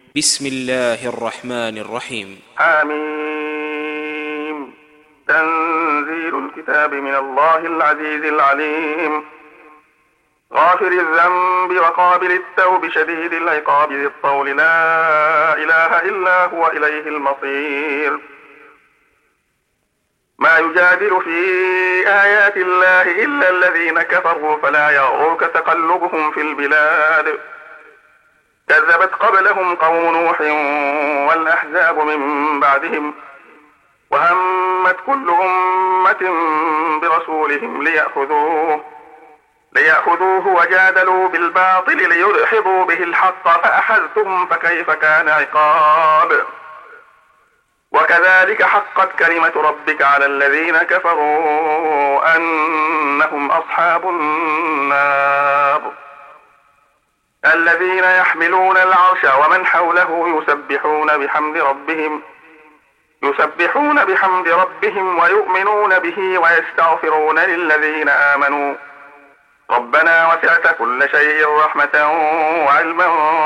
بسم الله الرحمن الرحيم. حميم. تنزيل الكتاب من الله العزيز العليم، غافر الذنب وقابل التوب شديد العقاب ذي الطول، لا إله إلا هو إليه المصير. ما يجادل في آيات الله إلا الذين كفروا فلا يغرك تقلبهم في البلاد. كذبت قبلهم قوم نوح والأحزاب من بعدهم، وهمت كل أمة برسولهم ليأخذوه وجادلوا بالباطل ليدحضوا به الحق فأخذتهم فكيف كان عقاب. وكذلك حقت كلمة ربك على الذين كفروا أنهم أصحاب النار. الذين يحملون العرش ومن حوله يسبحون بحمد ربهم ويؤمنون به ويستغفرون للذين آمنوا ربنا وسعت كل شيء رحمة وعلما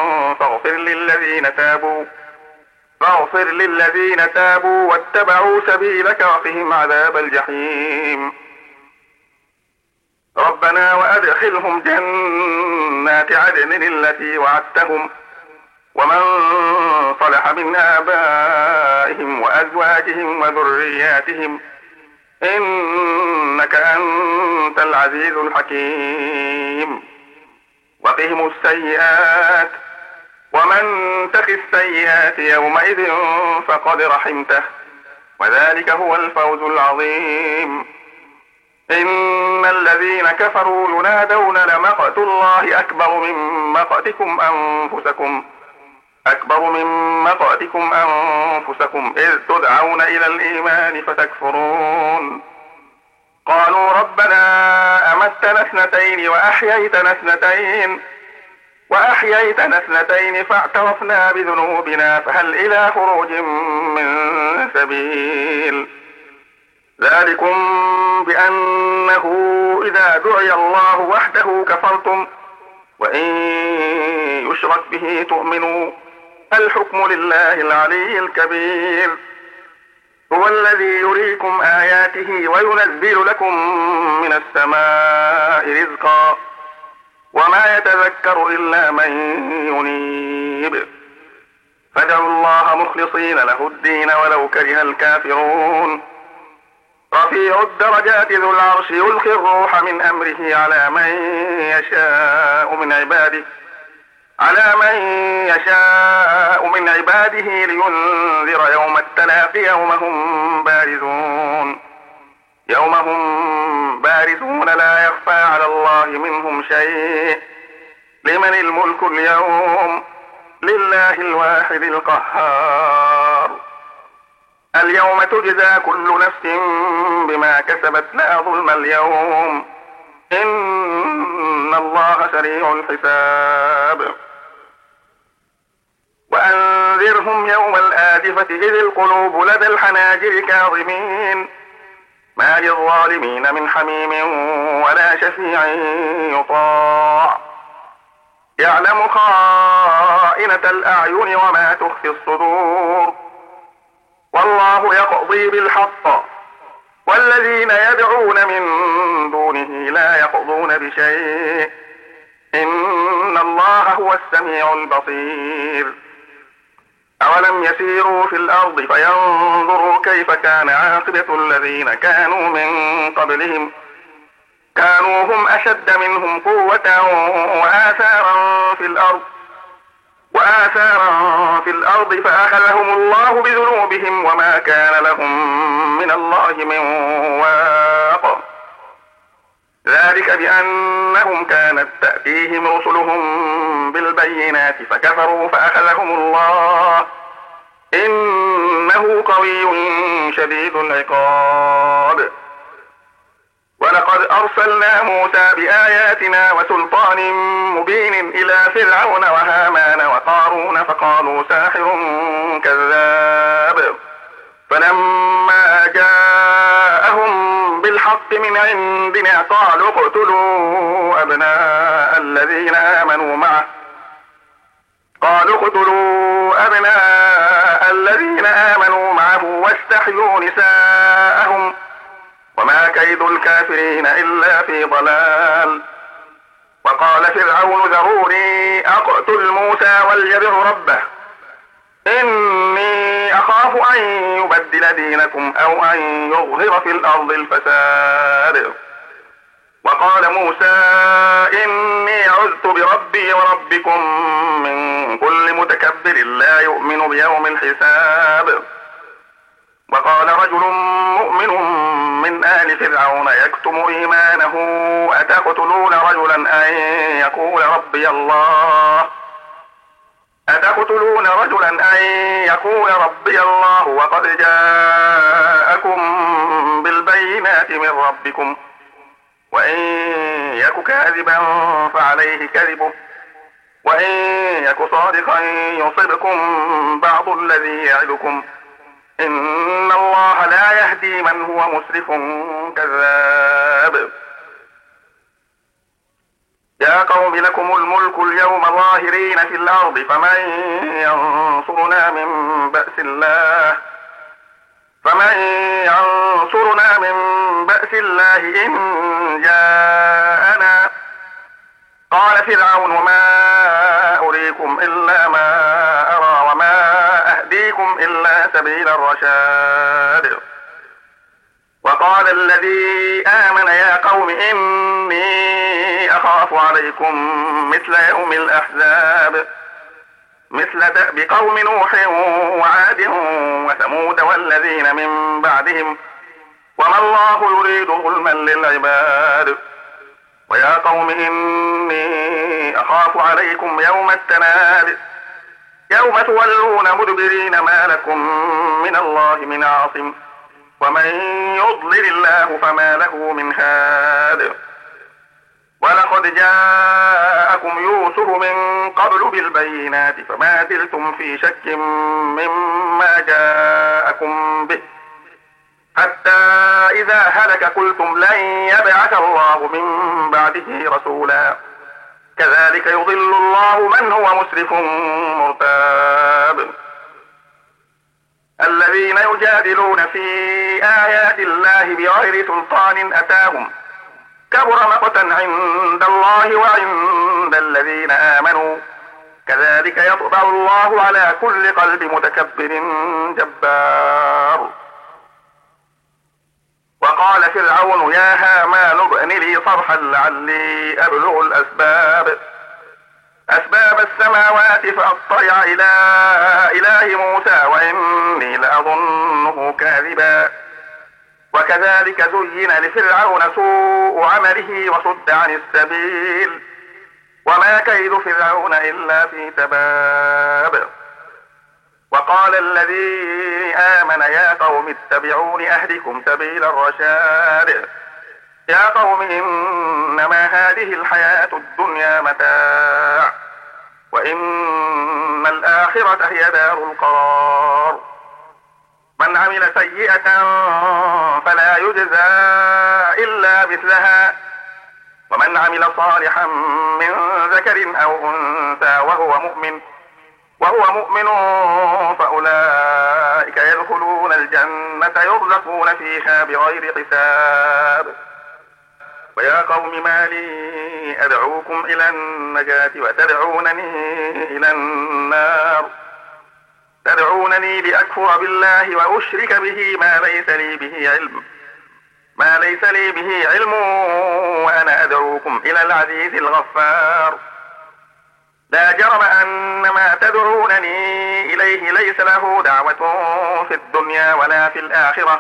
فاغفر للذين تابوا واتبعوا سبيلك وقهم عذاب الجحيم. ربنا وأدخلهم جنات عدن التي وعدتهم ومن صلح من آبائهم وأزواجهم وذرياتهم إنك أنت العزيز الحكيم. وقهم السيئات ومن تق السيئات يومئذ فقد رحمته وذلك هو الفوز العظيم. إن الذين كفروا ينادون لمقت الله أكبر من مقتكم أنفسكم إذ تدعون إلى الإيمان فتكفرون. قالوا ربنا أمتنا اثنتين وأحييتنا اثنتين فاعترفنا بذنوبنا فهل إلى خروج من سبيل. ذلكم بأنه إذا دعي الله وحده كفرتم وإن يشرك به تؤمنوا. الحكم لله العلي الكبير. هو الذي يريكم آياته وينزل لكم من السماء رزقا وما يتذكر إلا من ينيب. فادعوا الله مخلصين له الدين ولو كره الكافرون. رفيع الدرجات ذو العرش يلقي الروح من أمره على من يشاء من عباده لينذر يوم التلاق يوم هم بارزون لا يخفى على الله منهم شيء. لمن الملك اليوم؟ لله الواحد القهار. اليوم تجزى كل نفس بما كسبت لا ظلم اليوم إن الله سريع الحساب. وأنذرهم يوم الآزفة إذ القلوب لدى الحناجر كاظمين ما للظالمين من حميم ولا شفيع يطاع. يعلم خائنة الأعين وما تخفي الصدور. والله يقضي بالحق والذين يدعون من دونه لا يقضون بشيء إن الله هو السميع البصير. أولم يسيروا في الأرض فينظروا كيف كان عاقبة الذين كانوا من قبلهم كانوا هم أشد منهم قوة وآثارا في الأرض فأخذهم الله بذنوبهم وما كان لهم من الله من واق. ذلك بأنهم كانت تأتيهم رسلهم بالبينات فكفروا فأخذهم الله إنه قوي شديد العقاب. ولقد أرسلنا موسى بآياتنا وسلطان مبين إلى فرعون وهامان وقارون فقالوا ساحر كذاب. فلما جاءهم بالحق من عندنا قالوا اقتلوا أبناء الكافرين إلا في ضلال. وقال فرعون ذروني أقتل موسى وليدع ربه إني أخاف أن يبدل دينكم أو أن يظهر في الأرض الفساد. وقال موسى إني عذت بربي وربكم من كل متكبر لا يؤمن بيوم الحساب. وقال رجل مؤمن من آل فرعون يكتم إيمانه أتقتلون رجلا أن يقول ربي الله وقد جاءكم بالبينات من ربكم وإن يك كاذبا فعليه كذبه وإن يك صادقا يصبكم بعض الذي يعدكم إن الله لا يهدي من هو مسرف كذاب. يا قوم لكم الملك اليوم ظاهرين في الأرض فمن ينصرنا من بأس الله إن جاءنا. قال فرعون ما أريكم إلا ما أرى وما أهديكم إلا سبيل الرشاد. وقال الذي آمن يا قوم إني أخاف عليكم مثل يوم الأحزاب مثل دأب قوم نوح وعاد وثمود والذين من بعدهم وما الله يريد ظلما للعباد. ويا قوم إني أخاف عليكم يوم التناد يوم تولون مدبرين ما لكم من الله من عاصم ومن يضلل الله فما له من هاد. ولقد جاءكم يوسف من قبل بالبينات فما زلتم في شك مما جاءكم به حتى إذا هلك قلتم لن يبعث الله من بعده رسولا كذلك يضل الله من هو مسرف مرتاب. الذين يجادلون في آيات الله بغير سلطان أتاهم كبر مقتا عند الله وعند الذين آمنوا كذلك يطبع الله على كل قلب متكبر جبار. وقال فرعون يا هامان ابن لي صرحا لعلي أبلغ أسباب السماوات فأطلع إلى إله موسى وإني لأظنه كاذبا. وكذلك زين لفرعون سوء عمله وصد عن السبيل وما كيد فرعون إلا في تباب. وقال الذي آمن يا قوم اتبعون أهدكم سبيل الرشاد. يا قوم إنما هذه الحياة الدنيا متاع وإن الآخرة هي دار القرار. من عمل سيئة فلا يجزى إلا مثلها ومن عمل صالحا من ذكر أو أنثى وهو مؤمن فأولئك يدخلون الجنة يرزقون فيها بغير حساب. ويا قوم ما لي أدعوكم إلى النجاة وتدعونني إلى النار. تدعونني لأكفر بالله وأشرك به ما ليس لي به علم وأنا أدعوكم إلى العزيز الغفار. لا جرم أن ما تدعونني إليه ليس له دعوة في الدنيا ولا في الآخرة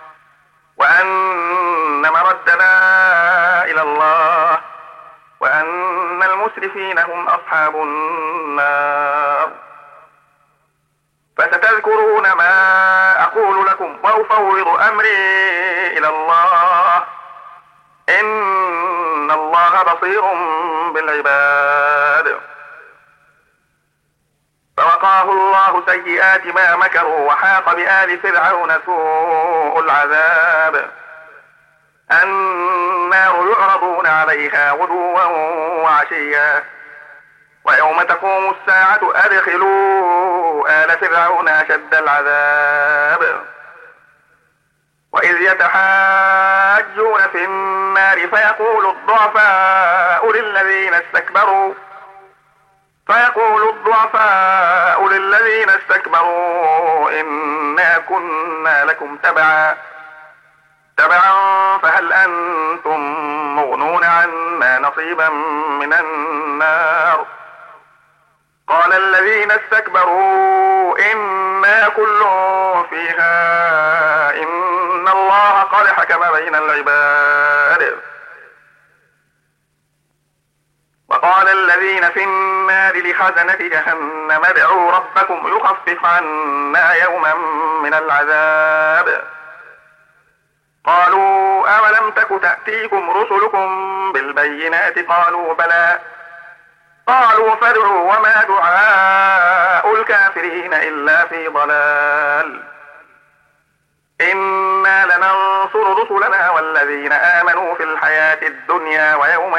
وأن مردنا إلى الله وأن المسرفين هم أصحاب النار. فستذكرون ما أقول لكم وأفوض أمري إلى الله إن الله بصير بالعباد. فوقاه الله سيئات ما مكروا وحاق بآل فرعون سوء العذاب. النار يعرضون عليها غدوا وعشيا ويوم تقوم الساعة أدخلوا آل فرعون أشد العذاب. وإذ يتحاجون في النار فيقول الضعفاء للذين استكبروا إنا كنا لكم تبعا فهل أنتم مغنون عنا نصيبا من النار. قال الذين استكبروا إنا كل فيها إن الله قد حكم بين العباد. وقال الذين في النار لخزنة جهنم ادعوا ربكم يخفف عنا يوما من العذاب. قالوا أولم تك تأتيكم رسلكم بالبينات قالوا بلى. قالوا فادعوا وما دعاء الكافرين إلا في ضلال. إنا لننصر رسلنا والذين آمنوا في الحياة الدنيا ويوم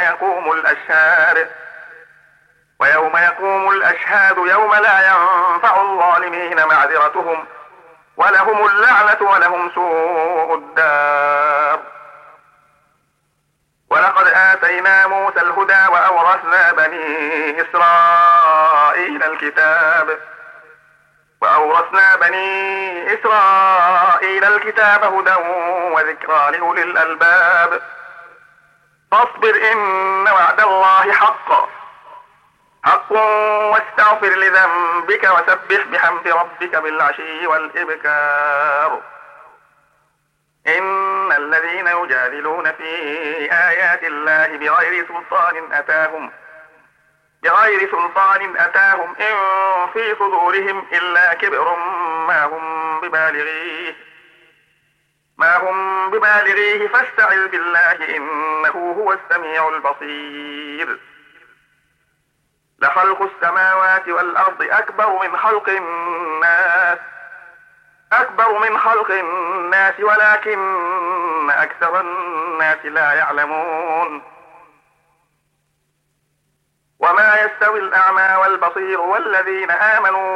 يقوم الأشهاد يوم لا ينفع الظالمين معذرتهم ولهم اللعنة ولهم سوء الدار. ولقد آتينا موسى الهدى وأورثنا بني إسرائيل الكتاب هدى وذكرى لأولي الألباب. فاصبر إن وعد الله حق واستغفر لذنبك وسبح بحمد ربك بالعشي والإبكار. إن الذين يجادلون في آيات الله بغير سلطان أتاهم إن في صدورهم إلا كبر ما هم ببالغيه فاستعذ بالله إنه هو السميع البصير. لخلق السماوات والأرض أكبر من خلق الناس ولكن أكثر الناس لا يعلمون. وما يستوي الأعمى والبصير والذين آمنوا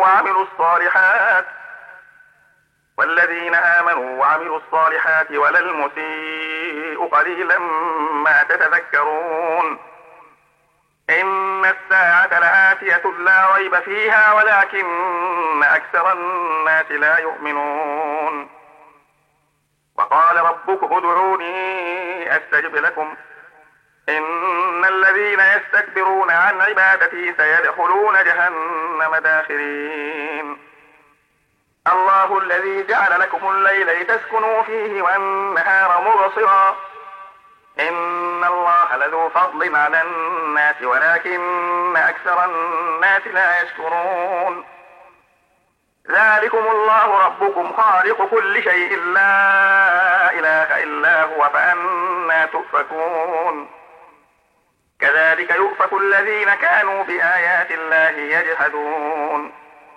وعملوا الصالحات ولا المسيء قليلا ما تتذكرون. إن الساعة لآتية لا ريب فيها ولكن أكثر الناس لا يؤمنون. وقال ربكم ادعوني أستجب لكم إن الذين يستكبرون عن عبادتي سيدخلون جهنم داخرين. الله الذي جعل لكم الليل لتسكنوا فيه والنهار مبصرا إن الله لذو فضل على الناس ولكن أكثر الناس لا يشكرون. ذلكم الله ربكم خالق كل شيء لا إله إلا هو فأنى تؤفكون. كذلك يؤفك الذين كانوا بآيات الله يجحدون.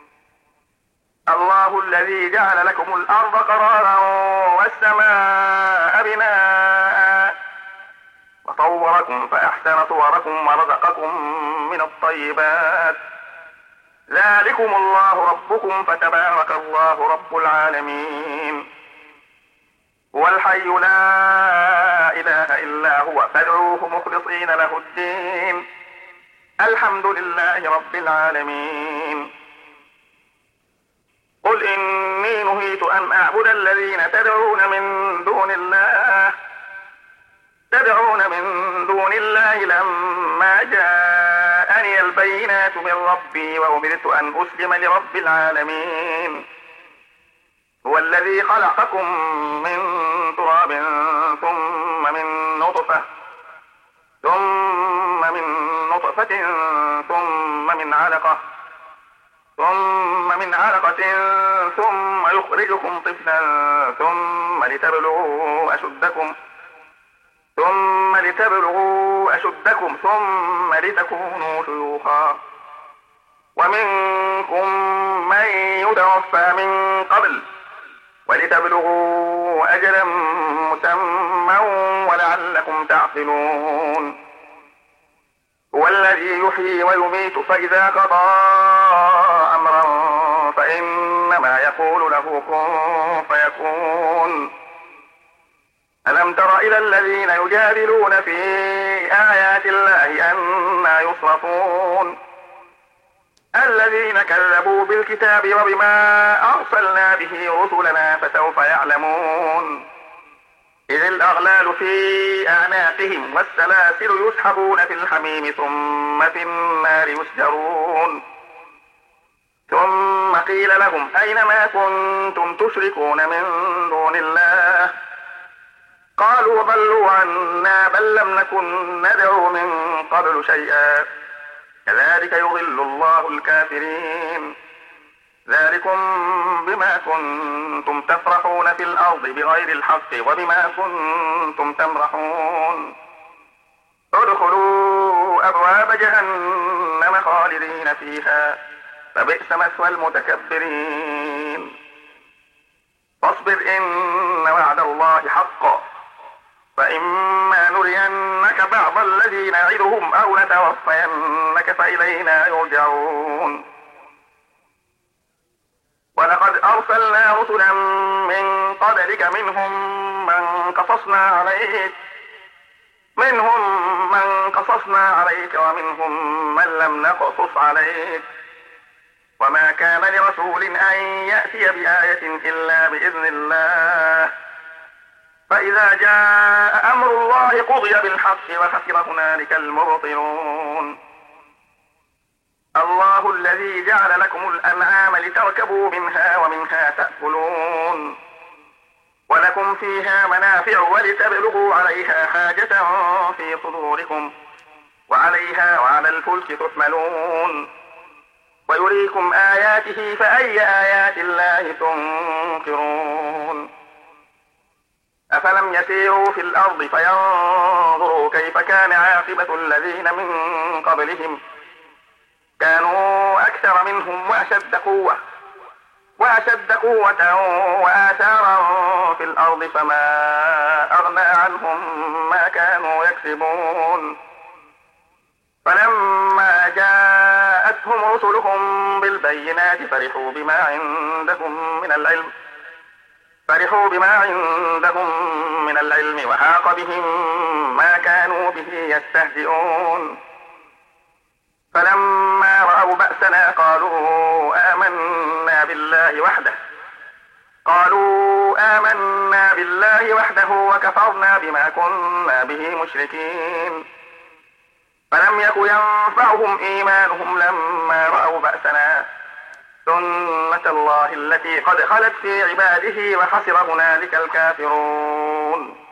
الله الذي جعل لكم الأرض قرارا والسماء بناء وصوركم فأحسن صوركم ورزقكم من الطيبات. ذلكم الله ربكم فتبارك الله رب العالمين. هو الحي لا إله إلا هو فادعوه مخلصين له الدين. الحمد لله رب العالمين. قل إني نهيت أن أعبد الذين تدعون من دون الله لما جاءني البينات من ربي وأمرت أن أسلم لرب العالمين. هو الذي خلقكم من تراب ثم من نطفة ثم من علقة ثم يخرجكم طفلا ثم لتبلغوا أشدكم ثم لتكونوا شيوخا. ومنكم من يتوفى من قبل ولتبلغوا أجلا مسمى ولعلكم تعقلون. هو الذي يحيي ويميت فإذا قضى أمرا فإنما يقول له كن فيكون. ألم تر إلى الذين يجادلون في آيات الله أنى يصرفون الذين كذبوا بالكتاب وبما أرسلنا به رسلنا فسوف يعلمون إذ الأغلال في أعناقهم والسلاسل يسحبون في الحميم ثم في النار يسجرون ثم قيل لهم أين ما كنتم تشركون من دون الله قالوا ضلوا عنا بل لم نكن ندعو من قبل شيئا كذلك يضل الله الكافرين ذلكم بما كنتم تفرحون في الأرض بغير الحق وبما كنتم تمرحون ادخلوا أبواب جهنم خالدين فيها فبئس مثوى المتكبرين فاصبر إن وعد الله حق فإما نرينك بعض الذي نعدهم أو نتوفينك فإلينا يرجعون ولقد أرسلنا رسلا من قبلك منهم من قصصنا عليك ومنهم من لم نقصص عليك وما كان لرسول أن يأتي بآية إلا بإذن الله فإذا جاء أمر الله قضي بالحق وخسر هنالك المبطلون الله الذي جعل لكم الأنعام لتركبوا منها ومنها تأكلون ولكم فيها منافع ولتبلغوا عليها حاجة في صدوركم وعليها وعلى الفلك تحملون ويريكم آياته فأي آيات الله تنكرون أفلم يسيروا في الأرض فينظروا كيف كان عاقبة الذين من قبلهم كانوا أكثر منهم وأشد قوة وآثارا في الأرض فما أغنى عنهم ما كانوا يكسبون فلما جاءتهم رسلهم بالبينات فرحوا بما عندهم من العلم وحاق بهم ما كانوا به يستهزئون فلما رأوا بأسنا قالوا آمنا بالله وحده وكفرنا بما كنا به مشركين فلم يك ينفعهم إيمانهم لما رأوا بأسنا سنة الله التي قد خلت في عباده وخسر هنالك الكافرون